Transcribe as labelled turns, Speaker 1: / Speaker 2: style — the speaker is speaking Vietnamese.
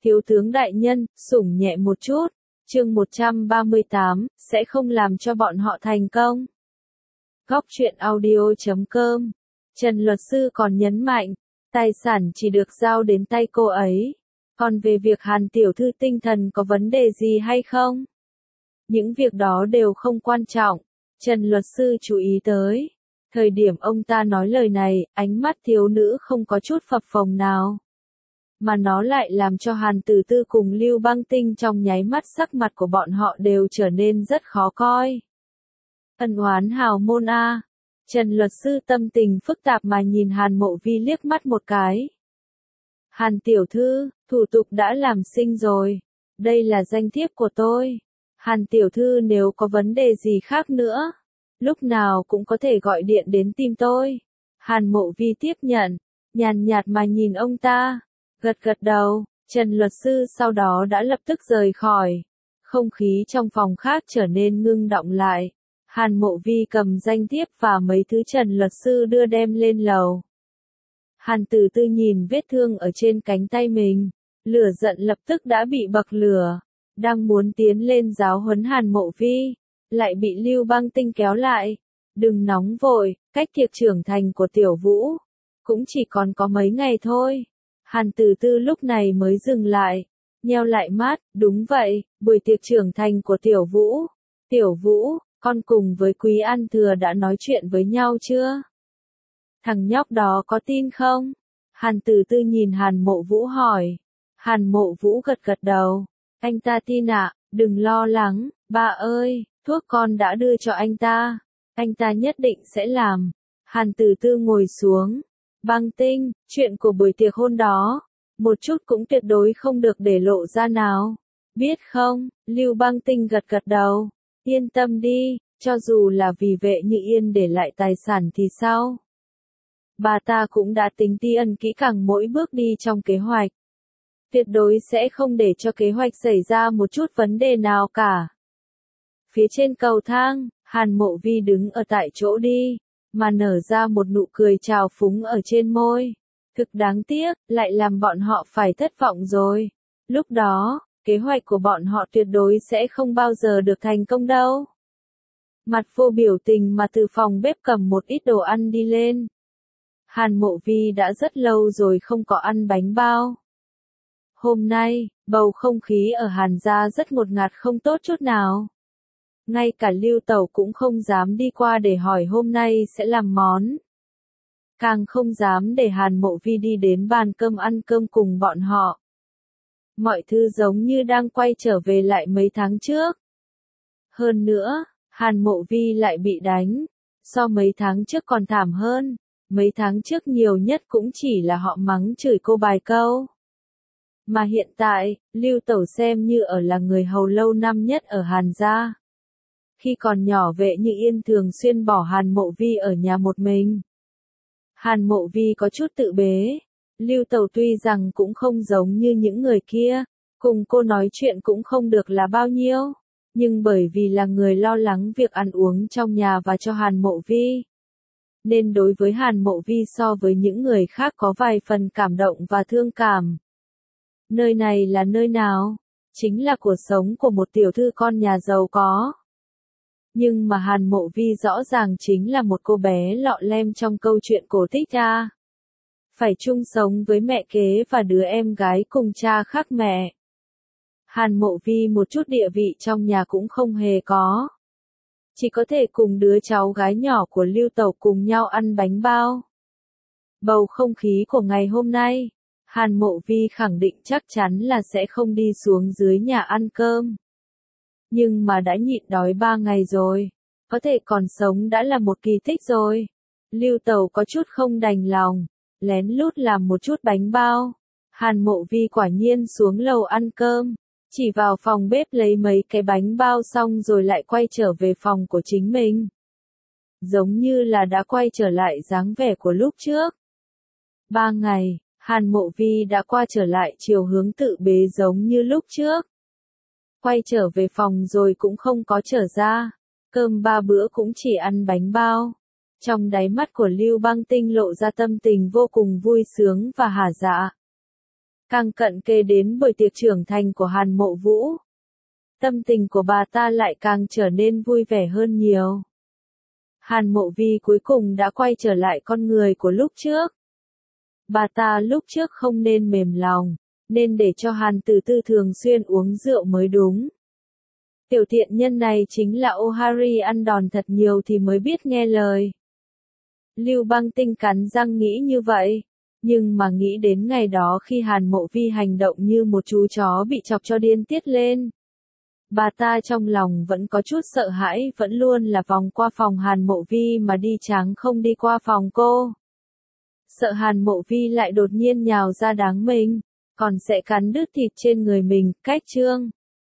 Speaker 1: Thiếu tướng đại nhân, sủng nhẹ một chút. Chương 138, sẽ không làm cho bọn họ thành công. Góc truyện audio.com. Trần luật sư còn nhấn mạnh, tài sản chỉ được giao đến tay cô ấy. Còn về việc Hàn tiểu thư tinh thần có vấn đề gì hay không? Những việc đó đều không quan trọng. Trần luật sư chú ý tới. Thời điểm ông ta nói lời này, ánh mắt thiếu nữ không có chút phập phồng nào. Mà nó lại làm cho Hàn Tử Tư cùng Lưu Băng Tinh trong nháy mắt sắc mặt của bọn họ đều trở nên rất khó coi. Ân oán hào môn a. Trần luật sư tâm tình phức tạp mà nhìn Hàn Mộ Vi liếc mắt một cái. Hàn tiểu thư, thủ tục đã làm sinh rồi. Đây là danh thiếp của tôi. Hàn tiểu thư nếu có vấn đề gì khác nữa, lúc nào cũng có thể gọi điện đến tìm tôi. Hàn Mộ Vi tiếp nhận, nhàn nhạt mà nhìn ông ta, gật gật đầu. Trần luật sư sau đó đã lập tức rời khỏi. Không khí trong phòng khác trở nên ngưng động lại. Hàn Mộ Vi cầm danh thiếp và mấy thứ Trần luật sư đưa đem lên lầu. Hàn Tử Tư nhìn vết thương ở trên cánh tay mình, lửa giận lập tức đã bị bậc lửa, đang muốn tiến lên giáo huấn Hàn Mộ Vi, lại bị Lưu Băng Tinh kéo lại. Đừng nóng vội, cách tiệc trưởng thành của Tiểu Vũ cũng chỉ còn có mấy ngày thôi. Hàn Tử Tư lúc này mới dừng lại, nheo lại mắt, đúng vậy, buổi tiệc trưởng thành của Tiểu Vũ. Tiểu Vũ, con cùng với Quý An Thừa đã nói chuyện với nhau chưa? Thằng nhóc đó có tin không? Hàn Tử Tư nhìn Hàn Mộ Vũ hỏi. Hàn Mộ Vũ gật gật đầu. Anh ta tin ạ, đừng lo lắng, ba ơi, thuốc con đã đưa cho anh ta. Anh ta nhất định sẽ làm. Hàn Tử Tư ngồi xuống. Băng Tinh, chuyện của buổi tiệc hôn đó, một chút cũng tuyệt đối không được để lộ ra nào. Biết không? Lưu Băng Tinh gật gật đầu. Yên tâm đi, cho dù là vì Vệ Như Yên để lại tài sản thì sao? Bà ta cũng đã tính ti ân kỹ càng mỗi bước đi trong kế hoạch. Tuyệt đối sẽ không để cho kế hoạch xảy ra một chút vấn đề nào cả. Phía trên cầu thang, Hàn Mộ Vi đứng ở tại chỗ đi, mà nở ra một nụ cười trào phúng ở trên môi. Thực đáng tiếc, lại làm bọn họ phải thất vọng rồi. Lúc đó, kế hoạch của bọn họ tuyệt đối sẽ không bao giờ được thành công đâu. Mặt vô biểu tình mà từ phòng bếp cầm một ít đồ ăn đi lên. Hàn Mộ Vi đã rất lâu rồi không có ăn bánh bao. Hôm nay, bầu không khí ở Hàn gia rất ngột ngạt không tốt chút nào. Ngay cả Lưu Tẩu cũng không dám đi qua để hỏi hôm nay sẽ làm món. Càng không dám để Hàn Mộ Vi đi đến bàn cơm ăn cơm cùng bọn họ. Mọi thứ giống như đang quay trở về lại mấy tháng trước. Hơn nữa, Hàn Mộ Vi lại bị đánh. So mấy tháng trước còn thảm hơn. Mấy tháng trước nhiều nhất cũng chỉ là họ mắng chửi cô vài câu. Mà hiện tại, Lưu Tẩu xem như là người hầu lâu năm nhất ở Hàn gia. Khi còn nhỏ Vệ Như Yên thường xuyên bỏ Hàn Mộ Vi ở nhà một mình. Hàn Mộ Vi có chút tự bế. Lưu Tẩu tuy rằng cũng không giống như những người kia, cùng cô nói chuyện cũng không được là bao nhiêu, nhưng bởi vì là người lo lắng việc ăn uống trong nhà và cho Hàn Mộ Vi, nên đối với Hàn Mộ Vi so với những người khác có vài phần cảm động và thương cảm. Nơi này là nơi nào? Chính là cuộc sống của một tiểu thư con nhà giàu có. Nhưng mà Hàn Mộ Vi rõ ràng chính là một cô bé lọ lem trong câu chuyện cổ tích cha. Phải chung sống với mẹ kế và đứa em gái cùng cha khác mẹ. Hàn Mộ Vi một chút địa vị trong nhà cũng không hề có. Chỉ có thể cùng đứa cháu gái nhỏ của Lưu Tẩu cùng nhau ăn bánh bao. Bầu không khí của ngày hôm nay, Hàn Mộ Vi khẳng định chắc chắn là sẽ không đi xuống dưới nhà ăn cơm. Nhưng mà đã nhịn đói 3 ngày rồi, có thể còn sống đã là một kỳ tích rồi. Lưu Tẩu có chút không đành lòng, lén lút làm một chút bánh bao. Hàn Mộ Vi quả nhiên xuống lầu ăn cơm, chỉ vào phòng bếp lấy mấy cái bánh bao xong rồi lại quay trở về phòng của chính mình. Giống như là đã quay trở lại dáng vẻ của lúc trước. 3 ngày, Hàn Mộ Vi đã qua trở lại chiều hướng tự bế giống như lúc trước. Quay trở về phòng rồi cũng không có trở ra. Cơm 3 bữa cũng chỉ ăn bánh bao. Trong đáy mắt của Lưu Băng Tinh lộ ra tâm tình vô cùng vui sướng và hả dạ. Càng cận kề đến buổi tiệc trưởng thành của Hàn Mộ Vũ, tâm tình của bà ta lại càng trở nên vui vẻ hơn nhiều. Hàn Mộ Vi cuối cùng đã quay trở lại con người của lúc trước. Bà ta lúc trước không nên mềm lòng, nên để cho Hàn Tử Tư thường xuyên uống rượu mới đúng. Tiểu thiện nhân này chính là Ohari ăn đòn thật nhiều thì mới biết nghe lời. Lưu Băng Tinh cắn răng nghĩ như vậy, nhưng mà nghĩ đến ngày đó khi Hàn Mộ Vi hành động như một chú chó bị chọc cho điên tiết lên. Bà ta trong lòng vẫn có chút sợ hãi, vẫn luôn là vòng qua phòng Hàn Mộ Vi mà đi trắng không đi qua phòng cô. Sợ Hàn Mộ Vi lại đột nhiên nhào ra đáng mình, còn sẽ cắn đứt thịt trên người mình. Cách chương